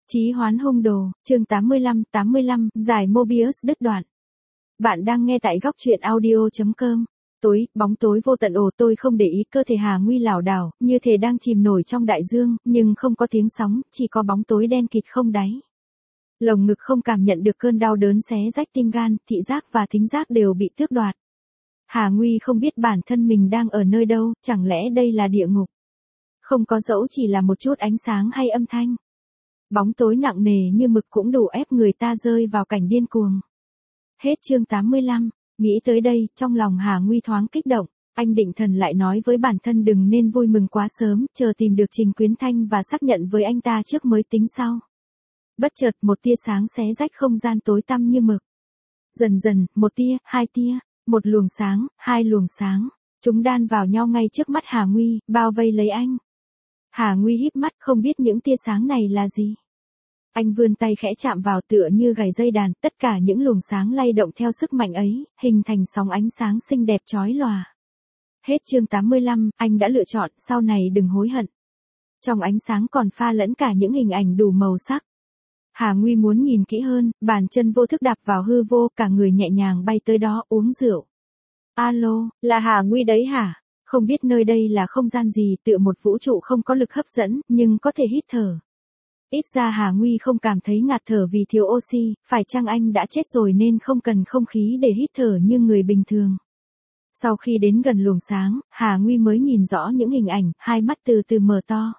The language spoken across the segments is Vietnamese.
Chí hoán hung đồ, chương 85, giải Mobius đứt đoạn. Bạn đang nghe tại góc truyện audio.com. Tối, bóng tối vô tận tôi không để ý cơ thể Hà Nguy lảo đảo, như thể đang chìm nổi trong đại dương, nhưng không có tiếng sóng, chỉ có bóng tối đen kịt không đáy. Lồng ngực không cảm nhận được cơn đau đớn xé rách tim gan, thị giác và thính giác đều bị tước đoạt. Hà Nguy không biết bản thân mình đang ở nơi đâu, chẳng lẽ đây là địa ngục? Không có dẫu chỉ là một chút ánh sáng hay âm thanh. Bóng tối nặng nề như mực cũng đủ ép người ta rơi vào cảnh điên cuồng. Hết chương 85, nghĩ tới đây, trong lòng Hà Nguy thoáng kích động, anh định thần lại nói với bản thân đừng nên vui mừng quá sớm, chờ tìm được Trình Quyến Thanh và xác nhận với anh ta trước mới tính sau. Bất chợt một tia sáng xé rách không gian tối tăm như mực. Dần dần, một tia, hai tia, một luồng sáng, hai luồng sáng, chúng đan vào nhau ngay trước mắt Hà Nguy, bao vây lấy anh. Hà Nguy híp mắt không biết những tia sáng này là gì. Anh vươn tay khẽ chạm vào tựa như gảy dây đàn, tất cả những luồng sáng lay động theo sức mạnh ấy, hình thành sóng ánh sáng xinh đẹp chói lòa. Hết chương 85, anh đã lựa chọn, sau này đừng hối hận. Trong ánh sáng còn pha lẫn cả những hình ảnh đủ màu sắc. Hà Nguy muốn nhìn kỹ hơn, bàn chân vô thức đạp vào hư vô, cả người nhẹ nhàng bay tới đó uống rượu. Alo, là Hà Nguy đấy hả? Không biết nơi đây là không gian gì, tựa một vũ trụ không có lực hấp dẫn, nhưng có thể hít thở. Ít ra Hà Nguy không cảm thấy ngạt thở vì thiếu oxy, phải chăng anh đã chết rồi nên không cần không khí để hít thở như người bình thường. Sau khi đến gần luồng sáng, Hà Nguy mới nhìn rõ những hình ảnh, hai mắt từ từ mở to.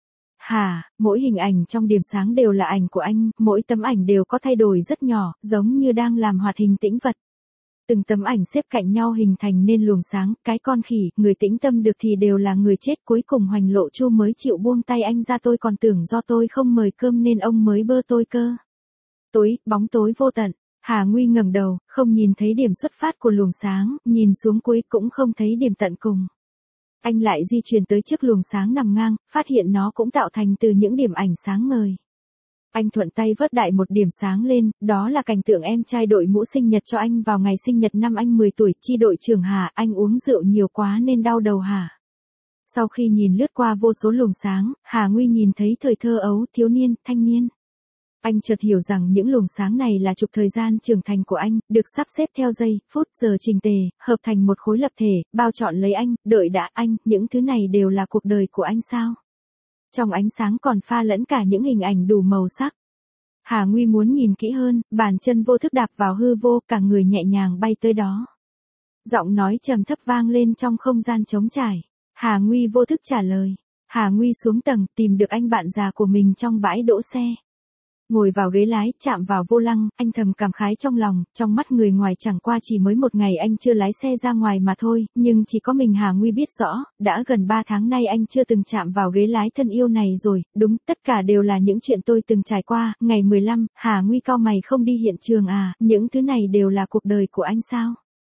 Mỗi hình ảnh trong điểm sáng đều là ảnh của anh, mỗi tấm ảnh đều có thay đổi rất nhỏ, giống như đang làm hoạt hình tĩnh vật. Từng tấm ảnh xếp cạnh nhau hình thành nên luồng sáng, cái con khỉ, người tĩnh tâm được thì đều là người chết, cuối cùng Hoành Lộ Chu mới chịu buông tay anh ra, tôi còn tưởng do tôi không mời cơm nên ông mới bơ tôi cơ. Tối, bóng tối vô tận, Hà Nguy ngẩng đầu, không nhìn thấy điểm xuất phát của luồng sáng, nhìn xuống cuối cũng không thấy điểm tận cùng. Anh lại di chuyển tới trước luồng sáng nằm ngang, phát hiện nó cũng tạo thành từ những điểm ảnh sáng ngời. Anh thuận tay vớt đại một điểm sáng lên, đó là cảnh tượng em trai đội mũ sinh nhật cho anh vào ngày sinh nhật năm anh 10 tuổi, chi đội trưởng Hà, anh uống rượu nhiều quá nên đau đầu hả? Sau khi nhìn lướt qua vô số luồng sáng, Hà Nguy nhìn thấy thời thơ ấu, thiếu niên, thanh niên. Anh chợt hiểu rằng những luồng sáng này là trục thời gian trưởng thành của anh, được sắp xếp theo giây, phút, giờ trình tề, hợp thành một khối lập thể, bao trọn lấy anh, đợi đã anh, những thứ này đều là cuộc đời của anh sao? Trong ánh sáng còn pha lẫn cả những hình ảnh đủ màu sắc. Hà Nguy muốn nhìn kỹ hơn, bàn chân vô thức đạp vào hư vô, cả người nhẹ nhàng bay tới đó. Giọng nói trầm thấp vang lên trong không gian trống trải. Hà Nguy vô thức trả lời. Hà Nguy xuống tầng, tìm được anh bạn già của mình trong bãi đỗ xe. Ngồi vào ghế lái, chạm vào vô lăng, anh thầm cảm khái trong lòng, trong mắt người ngoài chẳng qua chỉ mới một ngày anh chưa lái xe ra ngoài mà thôi, nhưng chỉ có mình Hà Nguy biết rõ, đã gần 3 tháng nay anh chưa từng chạm vào ghế lái thân yêu này rồi, đúng, tất cả đều là những chuyện tôi từng trải qua. Ngày 15, Hà Nguy cau mày, không đi hiện trường à, những thứ này đều là cuộc đời của anh sao?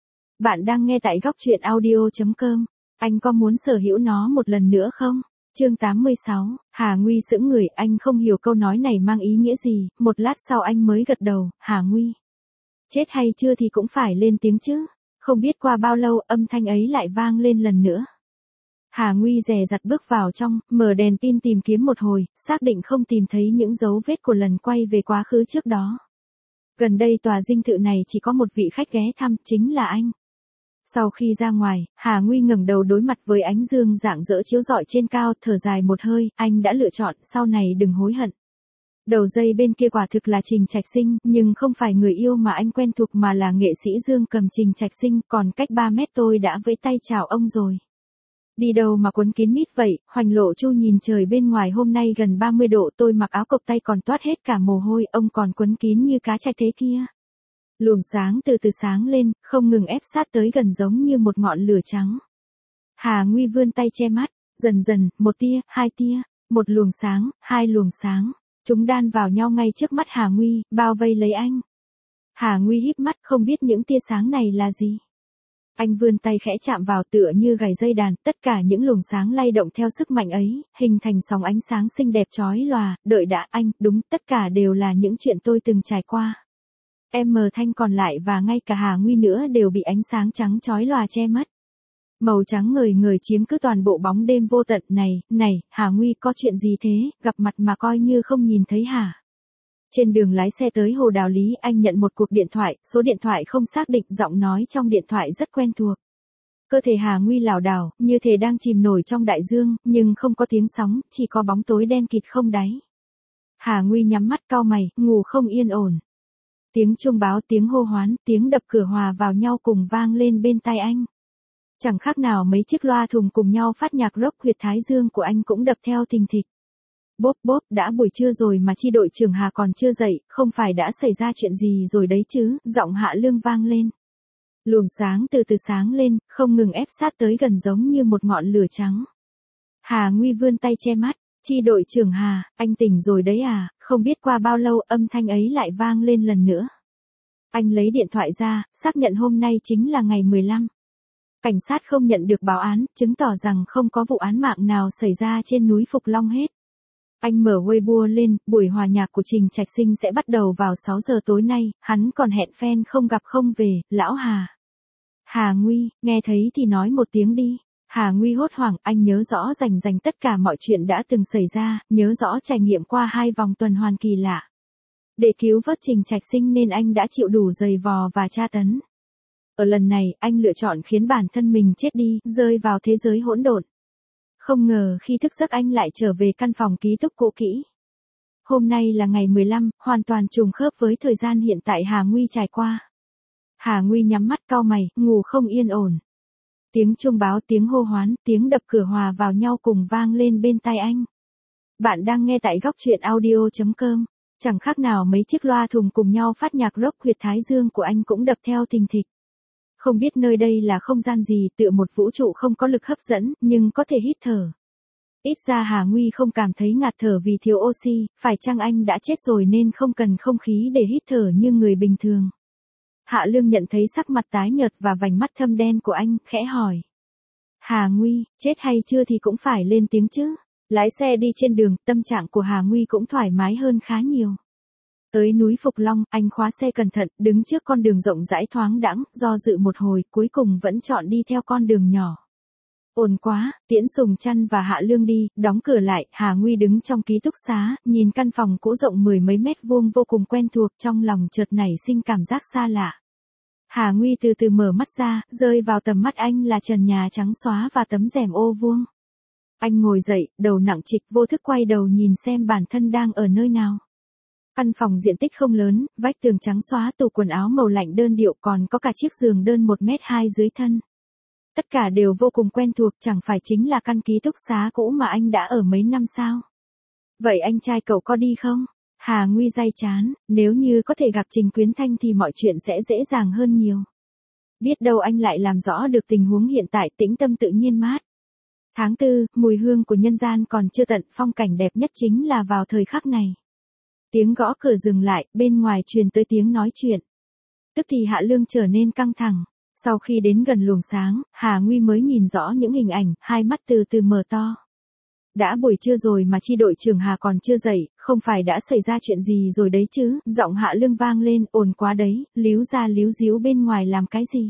Bạn đang nghe tại góc truyện audio.com, anh có muốn sở hữu nó một lần nữa không? Chương 86, Hà Nguy sững người, anh không hiểu câu nói này mang ý nghĩa gì, một lát sau anh mới gật đầu. Hà Nguy, chết hay chưa thì cũng phải lên tiếng chứ. Không biết qua bao lâu âm thanh ấy lại vang lên lần nữa. Hà Nguy dè dặt bước vào trong, mở đèn pin tìm kiếm một hồi, xác định không tìm thấy những dấu vết của lần quay về quá khứ trước đó. Gần đây tòa dinh thự này chỉ có một vị khách ghé thăm, chính là anh. Sau khi ra ngoài, Hà Nguy ngẩng đầu đối mặt với ánh dương rạng rỡ chiếu rọi trên cao, thở dài một hơi, anh đã lựa chọn, sau này đừng hối hận. Đầu dây bên kia quả thực là Trình Trạch Sinh, nhưng không phải người yêu mà anh quen thuộc mà là nghệ sĩ Dương Cầm. Trình Trạch Sinh, còn cách 3 mét tôi đã vẫy tay chào ông rồi. Đi đâu mà quấn kín mít vậy? Hoành Lộ Chu nhìn trời bên ngoài, hôm nay gần 30 độ, tôi mặc áo cộc tay còn toát hết cả mồ hôi, ông còn quấn kín như cá chạch thế kia. Luồng sáng từ từ sáng lên, không ngừng ép sát tới gần giống như một ngọn lửa trắng. Hà Nguy vươn tay che mắt, dần dần, một tia, hai tia, một luồng sáng, hai luồng sáng, chúng đan vào nhau ngay trước mắt Hà Nguy, bao vây lấy anh. Hà Nguy híp mắt không biết những tia sáng này là gì. Anh vươn tay khẽ chạm vào tựa như gảy dây đàn, tất cả những luồng sáng lay động theo sức mạnh ấy, hình thành sóng ánh sáng xinh đẹp chói lòa, đợi đã anh, đúng, tất cả đều là những chuyện tôi từng trải qua. Thanh còn lại và ngay cả Hà Nguy nữa đều bị ánh sáng trắng chói lòa che mất. Màu trắng ngời ngời chiếm cứ toàn bộ bóng đêm vô tận này, Hà Nguy có chuyện gì thế, gặp mặt mà coi như không nhìn thấy hả? Trên đường lái xe tới Hồ Đào Lý, anh nhận một cuộc điện thoại, số điện thoại không xác định, giọng nói trong điện thoại rất quen thuộc. Cơ thể Hà Nguy lảo đảo, như thể đang chìm nổi trong đại dương, nhưng không có tiếng sóng, chỉ có bóng tối đen kịt không đáy. Hà Nguy nhắm mắt cau mày, ngủ không yên ổn. Tiếng chuông báo, tiếng hô hoán, tiếng đập cửa hòa vào nhau cùng vang lên bên tai anh. Chẳng khác nào mấy chiếc loa thùng cùng nhau phát nhạc rock, huyệt thái dương của anh cũng đập theo thình thịch. Bốp bốp, đã buổi trưa rồi mà chi đội trưởng Hà còn chưa dậy, không phải đã xảy ra chuyện gì rồi đấy chứ, giọng Hạ Lương vang lên. Luồng sáng từ từ sáng lên, không ngừng ép sát tới gần giống như một ngọn lửa trắng. Hà Nguy vươn tay che mắt, chi đội trưởng Hà, anh tỉnh rồi đấy à, không biết qua bao lâu âm thanh ấy lại vang lên lần nữa. Anh lấy điện thoại ra, xác nhận hôm nay chính là ngày 15. Cảnh sát không nhận được báo án, chứng tỏ rằng không có vụ án mạng nào xảy ra trên núi Phục Long hết. Anh mở Weibo lên, buổi hòa nhạc của Trình Trạch Sinh sẽ bắt đầu vào 6 giờ tối nay, hắn còn hẹn fan không gặp không về, lão Hà. Hà Nguy, nghe thấy thì nói một tiếng đi. Hà Nguy hốt hoảng, anh nhớ rõ rành tất cả mọi chuyện đã từng xảy ra, nhớ rõ trải nghiệm qua 2 vòng tuần hoàn kỳ lạ. Để cứu vớt Trình Trạch Sinh nên anh đã chịu đủ giày vò và tra tấn. Ở lần này, anh lựa chọn khiến bản thân mình chết đi, rơi vào thế giới hỗn độn. Không ngờ khi thức giấc anh lại trở về căn phòng ký túc cũ kỹ. Hôm nay là ngày 15, hoàn toàn trùng khớp với thời gian hiện tại Hà Nguy trải qua. Hà Nguy nhắm mắt cau mày, ngủ không yên ổn. Tiếng chuông báo, tiếng hô hoán, tiếng đập cửa hòa vào nhau cùng vang lên bên tai anh. Bạn đang nghe tại góc truyện audio.com. Chẳng khác nào mấy chiếc loa thùng cùng nhau phát nhạc rock, huyệt thái dương của anh cũng đập theo thình thịch. Không biết nơi đây là không gian gì, tựa một vũ trụ không có lực hấp dẫn, nhưng có thể hít thở. Ít ra Hà Nguy không cảm thấy ngạt thở vì thiếu oxy, phải chăng anh đã chết rồi nên không cần không khí để hít thở như người bình thường. Hạ Lương nhận thấy sắc mặt tái nhợt và vành mắt thâm đen của anh, khẽ hỏi. Hà Nguy, chết hay chưa thì cũng phải lên tiếng chứ. Lái xe đi trên đường, tâm trạng của Hà Nguy cũng thoải mái hơn khá nhiều. Tới núi Phục Long, anh khóa xe cẩn thận, đứng trước con đường rộng rãi thoáng đãng, do dự một hồi, cuối cùng vẫn chọn đi theo con đường nhỏ. Ồn quá, tiễn Sùng Trăn và Hạ Lương đi, đóng cửa lại, Hà Nguy đứng trong ký túc xá, nhìn căn phòng cũ rộng 10 mấy mét vuông vô cùng quen thuộc, trong lòng chợt nảy sinh cảm giác xa lạ. Hà Nguy từ từ mở mắt ra, rơi vào tầm mắt anh là trần nhà trắng xóa và tấm rèm ô vuông. Anh ngồi dậy, đầu nặng trịch, vô thức quay đầu nhìn xem bản thân đang ở nơi nào. Căn phòng diện tích không lớn, vách tường trắng xóa, tủ quần áo màu lạnh đơn điệu, còn có cả chiếc giường đơn 1m2 dưới thân. Tất cả đều vô cùng quen thuộc, chẳng phải chính là căn ký túc xá cũ mà anh đã ở mấy năm sao? Vậy anh trai cậu có đi không? Hà Nguy day chán, nếu như có thể gặp Trình Quyến Thanh thì mọi chuyện sẽ dễ dàng hơn nhiều. Biết đâu anh lại làm rõ được tình huống hiện tại, tĩnh tâm tự nhiên mát. Tháng 4, mùi hương của nhân gian còn chưa tận, phong cảnh đẹp nhất chính là vào thời khắc này. Tiếng gõ cửa dừng lại, bên ngoài truyền tới tiếng nói chuyện. Tức thì Hạ Lương trở nên căng thẳng. Sau khi đến gần luồng sáng, Hà Nguy mới nhìn rõ những hình ảnh, hai mắt từ từ mở to. Đã buổi trưa rồi mà chi đội trưởng Hà còn chưa dậy, không phải đã xảy ra chuyện gì rồi đấy chứ, giọng Hạ Lương vang lên, ồn quá đấy, líu ra líu díu bên ngoài làm cái gì.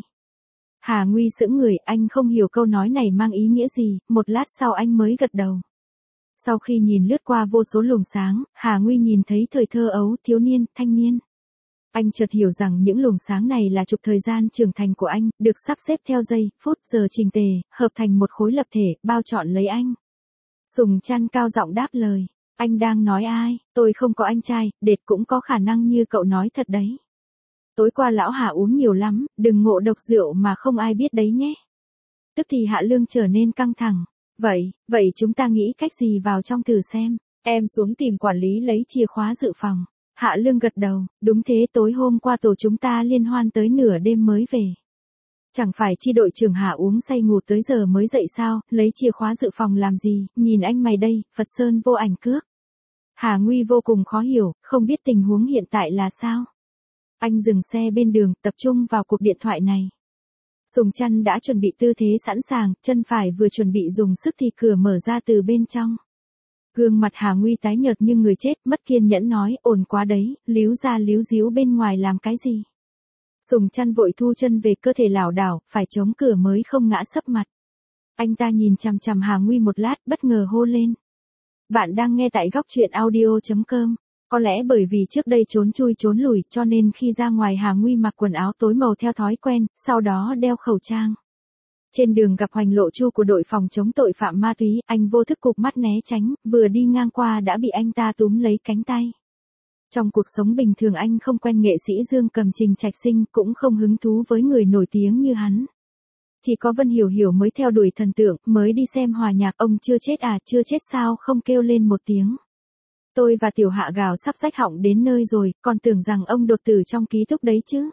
Hà Nguy sững người, anh không hiểu câu nói này mang ý nghĩa gì, một lát sau anh mới gật đầu. Sau khi nhìn lướt qua vô số luồng sáng, Hà Nguy nhìn thấy thời thơ ấu, thiếu niên, thanh niên. Anh chợt hiểu rằng những luồng sáng này là trục thời gian trưởng thành của anh, được sắp xếp theo giây, phút, giờ chỉnh tề, hợp thành một khối lập thể, bao trọn lấy anh. Sùng Trăn cao giọng đáp lời, anh đang nói ai, tôi không có anh trai, đệt cũng có khả năng như cậu nói thật đấy. Tối qua lão Hà uống nhiều lắm, đừng ngộ độc rượu mà không ai biết đấy nhé. Tức thì Hạ Lương trở nên căng thẳng. Vậy chúng ta nghĩ cách gì vào trong thử xem. Em xuống tìm quản lý lấy chìa khóa dự phòng. Hạ Lương gật đầu, đúng thế, tối hôm qua tổ chúng ta liên hoan tới nửa đêm mới về. Chẳng phải chi đội trưởng Hà uống say ngủ tới giờ mới dậy sao, lấy chìa khóa dự phòng làm gì, nhìn anh mày đây, Phật Sơn vô ảnh cước. Hà Nguy vô cùng khó hiểu, không biết tình huống hiện tại là sao. Anh dừng xe bên đường, tập trung vào cuộc điện thoại này. Sùng Trăn đã chuẩn bị tư thế sẵn sàng, chân phải vừa chuẩn bị dùng sức thì cửa mở ra từ bên trong. Gương mặt Hà Nguy tái nhợt như người chết, mất kiên nhẫn nói, ồn quá đấy, líu ra líu díu bên ngoài làm cái gì. Sùng Trăn vội thu chân về, cơ thể lảo đảo, phải chống cửa mới không ngã sấp mặt. Anh ta nhìn chằm chằm Hà Nguy một lát, bất ngờ hô lên. Bạn đang nghe tại góc truyện audio.com. Có lẽ bởi vì trước đây trốn chui trốn lủi cho nên khi ra ngoài Hà Nguy mặc quần áo tối màu theo thói quen, sau đó đeo khẩu trang. Trên đường gặp Hoành Lộ Chu của đội phòng chống tội phạm ma túy, anh vô thức cụp mắt né tránh, vừa đi ngang qua đã bị anh ta túm lấy cánh tay. Trong cuộc sống bình thường anh không quen nghệ sĩ Dương Cầm Trình Trạch Sinh, cũng không hứng thú với người nổi tiếng như hắn. Chỉ có Vân Hiểu Hiểu mới theo đuổi thần tượng, mới đi xem hòa nhạc. Ông chưa chết à, chưa chết sao không kêu lên một tiếng. Tôi và Tiểu Hạ gào sắp rách họng đến nơi rồi, còn tưởng rằng ông đột tử trong ký túc đấy chứ.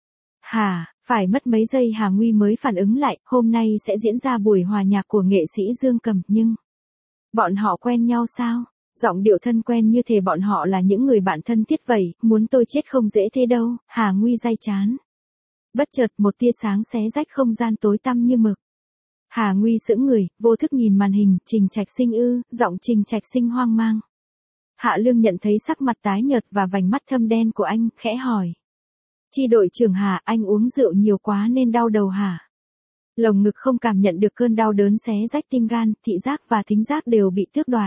Hả, phải mất mấy giây Hà Nguy mới phản ứng lại, hôm nay sẽ diễn ra buổi hòa nhạc của nghệ sĩ Dương Cầm, nhưng bọn họ quen nhau sao? Giọng điệu thân quen như thể bọn họ là những người bạn thân thiết vậy, muốn tôi chết không dễ thế đâu. Hà Nguy day chán. Bất chợt một tia sáng xé rách không gian tối tăm như mực. Hà Nguy sững người, vô thức nhìn màn hình. Trình Trạch Sinh ư? Giọng Trình Trạch Sinh hoang mang. Hạ Lương nhận thấy sắc mặt tái nhợt và vành mắt thâm đen của anh, khẽ hỏi. Chi đội trưởng Hà, anh uống rượu nhiều quá nên đau đầu hả? Lồng ngực không cảm nhận được cơn đau đớn xé rách tim gan, thị giác và thính giác đều bị tước đoạt.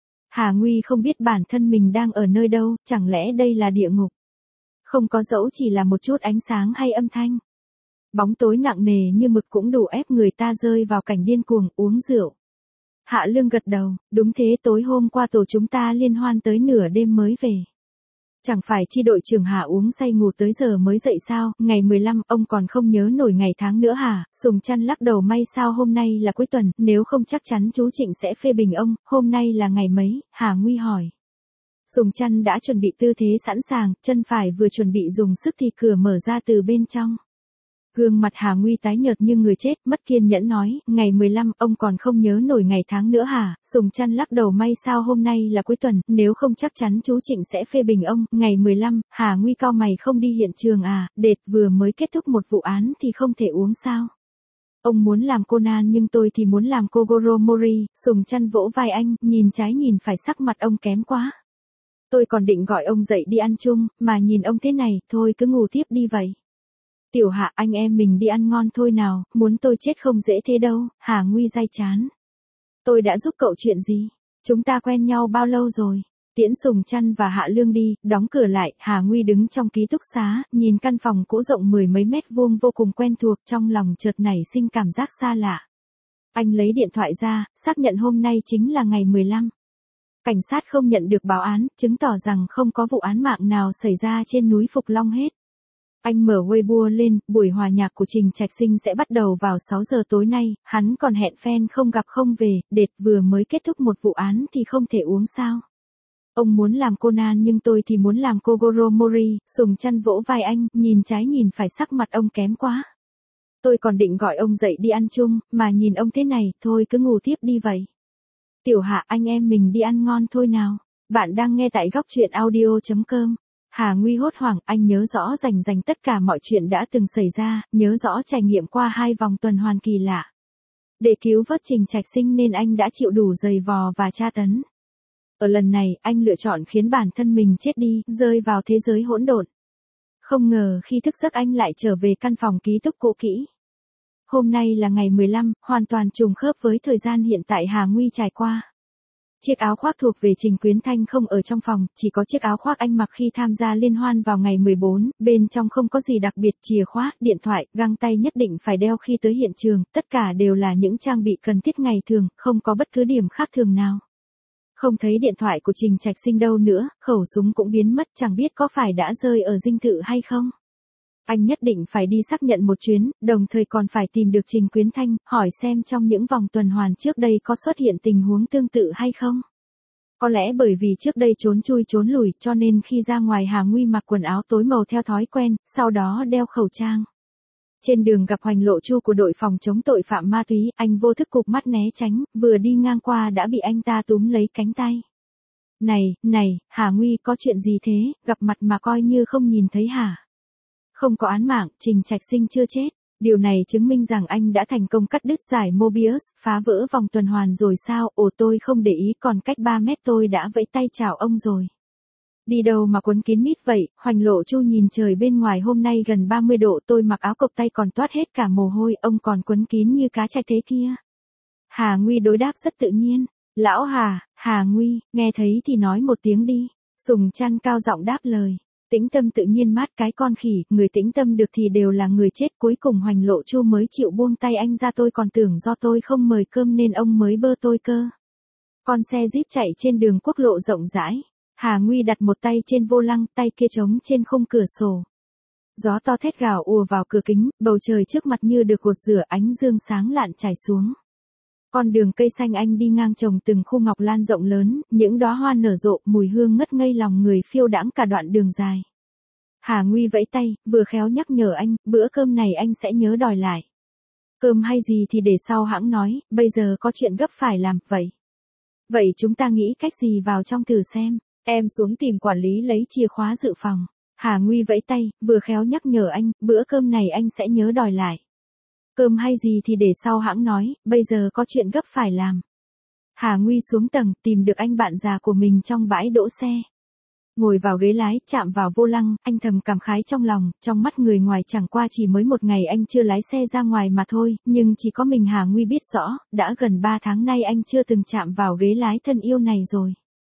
Hà Nguy không biết bản thân mình đang ở nơi đâu, chẳng lẽ đây là địa ngục? Không có dẫu chỉ là một chút ánh sáng hay âm thanh. Bóng tối nặng nề như mực cũng đủ ép người ta rơi vào cảnh điên cuồng uống rượu. Hạ Lương gật đầu, đúng thế, tối hôm qua tổ chúng ta liên hoan tới nửa đêm mới về. Chẳng phải chi đội trưởng Hà uống say ngủ tới giờ mới dậy sao? Ngày 15, ông còn không nhớ nổi ngày tháng nữa hả? Sùng Trăn lắc đầu, may sao hôm nay là cuối tuần, nếu không chắc chắn chú Trịnh sẽ phê bình ông. Hôm nay là ngày mấy? Hà Nguy hỏi. Sùng Trăn đã chuẩn bị tư thế sẵn sàng, chân phải vừa chuẩn bị dùng sức thì cửa mở ra từ bên trong. Gương mặt Hà Nguy tái nhợt như người chết, mất kiên nhẫn nói, ngày 15, ông còn không nhớ nổi ngày tháng nữa hả? Sùng Trăn lắc đầu, may sao hôm nay là cuối tuần, nếu không chắc chắn chú Trịnh sẽ phê bình ông. Ngày 15, Hà Nguy cau mày, không đi hiện trường à? Đệt, vừa mới kết thúc một vụ án thì không thể uống sao? Ông muốn làm Conan nhưng tôi thì muốn làm Kogoro Mori. Sùng Trăn vỗ vai anh, nhìn trái nhìn phải, sắc mặt ông kém quá. Tôi còn định gọi ông dậy đi ăn chung, mà nhìn ông thế này, thôi cứ ngủ tiếp đi vậy. Tiểu Hạ, anh em mình đi ăn ngon thôi nào, muốn tôi chết không dễ thế đâu. Hà Nguy day chán. Tôi đã giúp cậu chuyện gì? Chúng ta quen nhau bao lâu rồi? Tiễn Sùng Trăn và Hạ Lương đi, đóng cửa lại. Hà Nguy đứng trong ký túc xá, nhìn căn phòng cũ rộng mười mấy mét vuông vô cùng quen thuộc, trong lòng chợt nảy sinh cảm giác xa lạ. Anh lấy điện thoại ra, xác nhận hôm nay chính là ngày 15. Cảnh sát không nhận được báo án, chứng tỏ rằng không có vụ án mạng nào xảy ra trên núi Phục Long hết. Anh mở Weibo lên, buổi hòa nhạc của Trình Trạch Sinh sẽ bắt đầu vào 6 giờ tối nay, hắn còn hẹn fan không gặp không về, đệt, vừa mới kết thúc một vụ án thì không thể uống sao. Ông muốn làm Conan nhưng tôi thì muốn làm Kogoro Mori. Sùng Trăn vỗ vai anh, nhìn trái nhìn phải, sắc mặt ông kém quá. Tôi còn định gọi ông dậy đi ăn chung, mà nhìn ông thế này, thôi cứ ngủ tiếp đi vậy. Tiểu Hạ, anh em mình đi ăn ngon thôi nào. Bạn đang nghe tại góc truyện audio.com. Hà Nguy hốt hoảng, anh nhớ rõ rành tất cả mọi chuyện đã từng xảy ra, nhớ rõ trải nghiệm qua 2 vòng tuần hoàn kỳ lạ. Để cứu vớt Trình Trạch Sinh nên anh đã chịu đủ giày vò và tra tấn. Ở lần này, anh lựa chọn khiến bản thân mình chết đi, rơi vào thế giới hỗn độn. Không ngờ khi thức giấc anh lại trở về căn phòng ký túc cũ kỹ. Hôm nay là ngày 15, hoàn toàn trùng khớp với thời gian hiện tại Hà Nguy trải qua. Chiếc áo khoác thuộc về Trình Quyến Thanh không ở trong phòng, chỉ có chiếc áo khoác anh mặc khi tham gia liên hoan vào ngày 14, bên trong không có gì đặc biệt, chìa khóa, điện thoại, găng tay nhất định phải đeo khi tới hiện trường, tất cả đều là những trang bị cần thiết ngày thường, không có bất cứ điểm khác thường nào. Không thấy điện thoại của Trình Trạch Sinh đâu nữa, khẩu súng cũng biến mất, chẳng biết có phải đã rơi ở dinh thự hay không. Anh nhất định phải đi xác nhận một chuyến, đồng thời còn phải tìm được Trình Quyến Thanh, hỏi xem trong những vòng tuần hoàn trước đây có xuất hiện tình huống tương tự hay không. Có lẽ bởi vì trước đây trốn chui trốn lủi cho nên khi ra ngoài Hà Nguy mặc quần áo tối màu theo thói quen, sau đó đeo khẩu trang. Trên đường gặp Hoành Lộ Chu của đội phòng chống tội phạm ma túy, anh vô thức cụp mắt né tránh, vừa đi ngang qua đã bị anh ta túm lấy cánh tay. Này, Hà Nguy, có chuyện gì thế, gặp mặt mà coi như không nhìn thấy hả? Không có án mạng, Trình Trạch Sinh chưa chết. Điều này chứng minh rằng anh đã thành công cắt đứt giải Mobius, phá vỡ vòng tuần hoàn rồi sao? Ồ, tôi không để ý, còn cách 3 mét tôi đã vẫy tay chào ông rồi. Đi đâu mà quấn kín mít vậy? Hoành Lộ Chu nhìn trời bên ngoài, hôm nay gần 30 độ, tôi mặc áo cộc tay còn toát hết cả mồ hôi, ông còn quấn kín như cá chạch thế kia. Hà Nguy đối đáp rất tự nhiên. Lão Hà, Hà Nguy, nghe thấy thì nói một tiếng đi. Sùng Trăn cao giọng đáp lời. Tĩnh Tâm tự nhiên mát cái con khỉ, người tĩnh tâm được thì đều là người chết, cuối cùng Hoành Lộ Chu mới chịu buông tay anh ra, tôi còn tưởng do tôi không mời cơm nên ông mới bơ tôi cơ. Con xe Jeep chạy trên đường quốc lộ rộng rãi. Hà Nguy đặt một tay trên vô lăng, tay kia trống trên khung cửa sổ. Gió to thét gào ùa vào cửa kính, bầu trời trước mặt như được gột rửa, ánh dương sáng lạn trải xuống. Con đường cây xanh anh đi ngang trồng từng khu ngọc lan rộng lớn, những đóa hoa nở rộ, mùi hương ngất ngây lòng người phiêu đãng cả đoạn đường dài. Hà Nguy vẫy tay, vừa khéo nhắc nhở anh, bữa cơm này anh sẽ nhớ đòi lại. Cơm hay gì thì để sau hãng nói, bây giờ có chuyện gấp phải làm, vậy. Vậy chúng ta nghĩ cách gì vào trong thử xem, em xuống tìm quản lý lấy chìa khóa dự phòng. Hà Nguy vẫy tay, vừa khéo nhắc nhở anh, bữa cơm này anh sẽ nhớ đòi lại. Cơm hay gì thì để sau hãng nói, bây giờ có chuyện gấp phải làm. Hà Nguy xuống tầng, tìm được anh bạn già của mình trong bãi đỗ xe. Ngồi vào ghế lái, chạm vào vô lăng, anh thầm cảm khái trong lòng, trong mắt người ngoài chẳng qua chỉ mới một ngày anh chưa lái xe ra ngoài mà thôi, nhưng chỉ có mình Hà Nguy biết rõ, đã gần 3 tháng nay anh chưa từng chạm vào ghế lái thân yêu này rồi.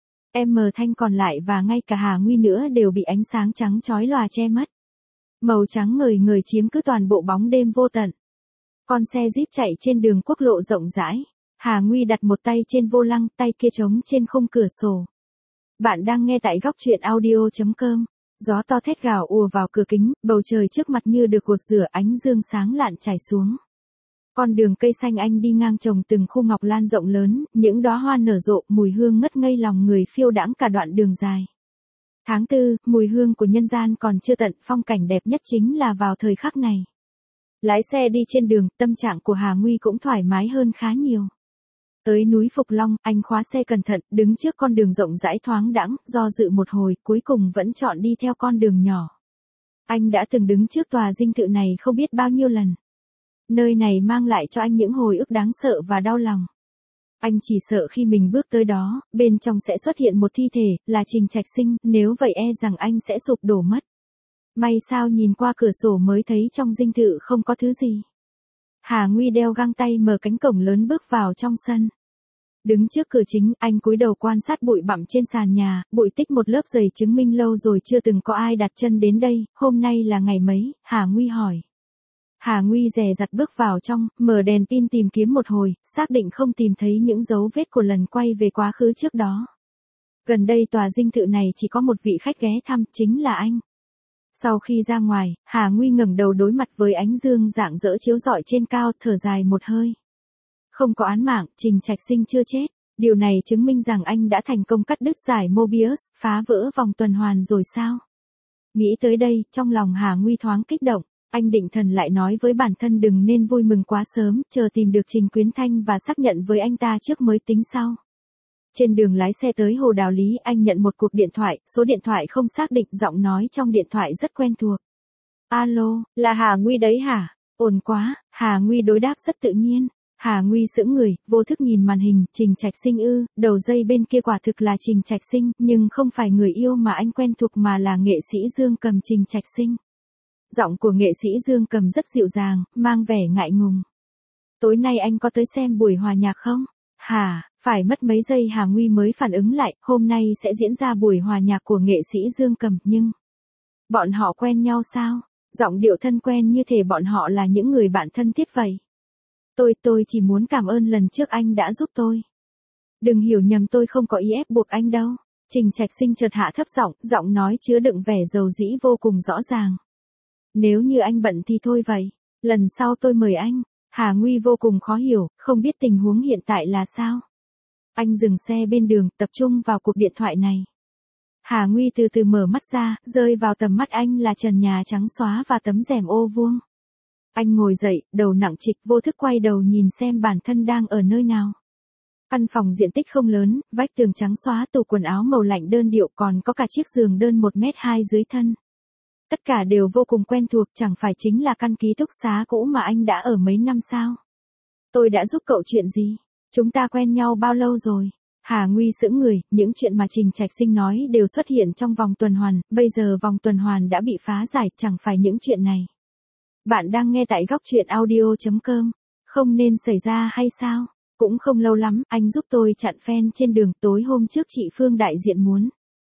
Em mờ thanh còn lại và ngay cả Hà Nguy nữa đều bị ánh sáng trắng chói lòa che mất. Màu trắng ngời ngời chiếm cứ toàn bộ bóng đêm vô tận. Con xe Jeep chạy trên đường quốc lộ rộng rãi. Hà Nguy đặt một tay trên vô lăng, tay kia trống trên khung cửa sổ. Bạn đang nghe tại góc truyện audio.com. Gió to thét gào ùa vào cửa kính, bầu trời trước mặt như được gột rửa, ánh dương sáng lạn trải xuống. Con đường cây xanh anh đi ngang trồng từng khu ngọc lan rộng lớn, những đóa hoa nở rộ, mùi hương ngất ngây lòng người phiêu đãng cả đoạn đường dài. Tháng 4, mùi hương của nhân gian còn chưa tận, phong cảnh đẹp nhất chính là vào thời khắc này. Lái xe đi trên đường, tâm trạng của Hà Nguy cũng thoải mái hơn khá nhiều. Tới núi Phục Long, anh khóa xe cẩn thận, đứng trước con đường rộng rãi thoáng đãng, do dự một hồi, cuối cùng vẫn chọn đi theo con đường nhỏ. Anh đã từng đứng trước tòa dinh thự này không biết bao nhiêu lần. Nơi này mang lại cho anh những hồi ức đáng sợ và đau lòng. Anh chỉ sợ khi mình bước tới đó, bên trong sẽ xuất hiện một thi thể, là Trình Trạch Sinh, nếu vậy e rằng anh sẽ sụp đổ mất. May sao nhìn qua cửa sổ mới thấy trong dinh thự không có thứ gì. Hà Nguy đeo găng tay mở cánh cổng lớn bước vào trong sân. Đứng trước cửa chính, anh cúi đầu quan sát bụi bặm trên sàn nhà, bụi tích một lớp dày chứng minh lâu rồi chưa từng có ai đặt chân đến đây, hôm nay là ngày mấy, Hà Nguy hỏi. Hà Nguy dè dặt bước vào trong, mở đèn pin tìm kiếm một hồi, xác định không tìm thấy những dấu vết của lần quay về quá khứ trước đó. Gần đây tòa dinh thự này chỉ có một vị khách ghé thăm, chính là anh. Sau khi ra ngoài, Hà Nguy ngẩng đầu đối mặt với ánh dương rạng rỡ chiếu rọi trên cao, thở dài một hơi. Không có án mạng, Trình Trạch Sinh chưa chết. Điều này chứng minh rằng anh đã thành công cắt đứt giải Mobius, phá vỡ vòng tuần hoàn rồi sao? Nghĩ tới đây, trong lòng Hà Nguy thoáng kích động. Anh định thần lại nói với bản thân đừng nên vui mừng quá sớm, chờ tìm được Trình Quyến Thanh và xác nhận với anh ta trước mới tính sau. Trên đường lái xe tới Hồ Đào Lý, anh nhận một cuộc điện thoại, số điện thoại không xác định, giọng nói trong điện thoại rất quen thuộc. Alo, là Hà Nguy đấy hả? Ổn quá, Hà Nguy đối đáp rất tự nhiên. Hà Nguy sững người, vô thức nhìn màn hình, Trình Trạch Sinh ư, đầu dây bên kia quả thực là Trình Trạch Sinh, nhưng không phải người yêu mà anh quen thuộc mà là nghệ sĩ Dương Cầm Trình Trạch Sinh. Giọng của nghệ sĩ Dương Cầm rất dịu dàng, mang vẻ ngại ngùng. Tối nay anh có tới xem buổi hòa nhạc không? Hả, phải mất mấy giây Hà Nguy mới phản ứng lại, hôm nay sẽ diễn ra buổi hòa nhạc của nghệ sĩ Dương Cầm, nhưng... Bọn họ quen nhau sao? Giọng điệu thân quen như thể bọn họ là những người bạn thân thiết vậy. Tôi chỉ muốn cảm ơn lần trước anh đã giúp tôi. Đừng hiểu nhầm, tôi không có ý ép buộc anh đâu. Trình Trạch Sinh chợt hạ thấp giọng, giọng nói chứa đựng vẻ dầu dĩ vô cùng rõ ràng. Nếu như anh bận thì thôi vậy, lần sau tôi mời anh. Hà Nguy vô cùng khó hiểu, không biết tình huống hiện tại là sao. Anh dừng xe bên đường, tập trung vào cuộc điện thoại này. Hà Nguy từ từ mở mắt ra, rơi vào tầm mắt anh là trần nhà trắng xóa và tấm rèm ô vuông. Anh ngồi dậy, đầu nặng trịch, vô thức quay đầu nhìn xem bản thân đang ở nơi nào. Căn phòng diện tích không lớn, vách tường trắng xóa, tủ quần áo màu lạnh đơn điệu, còn có cả chiếc giường đơn 1m2 dưới thân. Tất cả đều vô cùng quen thuộc, chẳng phải chính là căn ký túc xá cũ mà anh đã ở mấy năm sao? Tôi đã giúp cậu chuyện gì? Chúng ta quen nhau bao lâu rồi? Hà Nguy sững người, những chuyện mà Trình Trạch Sinh nói đều xuất hiện trong vòng tuần hoàn, bây giờ vòng tuần hoàn đã bị phá giải, chẳng phải những chuyện này. Bạn đang nghe tại góc truyện audio.com. Không nên xảy ra hay sao? Cũng không lâu lắm, anh giúp tôi chặn fan trên đường, tối hôm trước chị Phương đại diện muốn.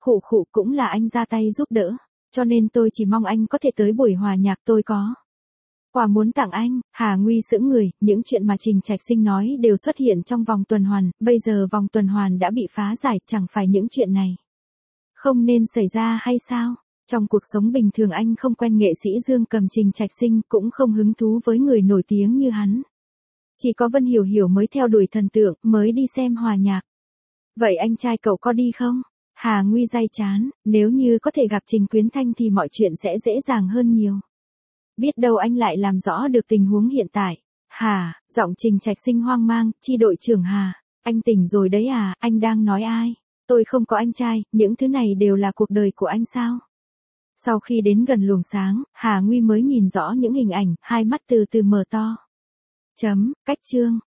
Khụ khụ, cũng là anh ra tay giúp đỡ. Cho nên tôi chỉ mong anh có thể tới buổi hòa nhạc tôi có quà muốn tặng anh. Hà Nguy sững người, những chuyện mà Trình Trạch Sinh nói đều xuất hiện trong vòng tuần hoàn, bây giờ vòng tuần hoàn đã bị phá giải, chẳng phải những chuyện này không nên xảy ra hay sao? Trong cuộc sống bình thường anh không quen nghệ sĩ Dương Cầm Trình Trạch Sinh, cũng không hứng thú với người nổi tiếng như hắn. Chỉ có Vân Hiểu Hiểu mới theo đuổi thần tượng, mới đi xem hòa nhạc. Vậy anh trai cậu có đi không? Hà Nguy day chán, nếu như có thể gặp Trình Quyến Thanh thì mọi chuyện sẽ dễ dàng hơn nhiều. Biết đâu anh lại làm rõ được tình huống hiện tại. Hà, giọng Trình Trạch Sinh hoang mang, chi đội trưởng Hà, anh tỉnh rồi đấy à, anh đang nói ai? Tôi không có anh trai, những thứ này đều là cuộc đời của anh sao? Sau khi đến gần luồng sáng, Hà Nguy mới nhìn rõ những hình ảnh, hai mắt từ từ mở to. Cách chương.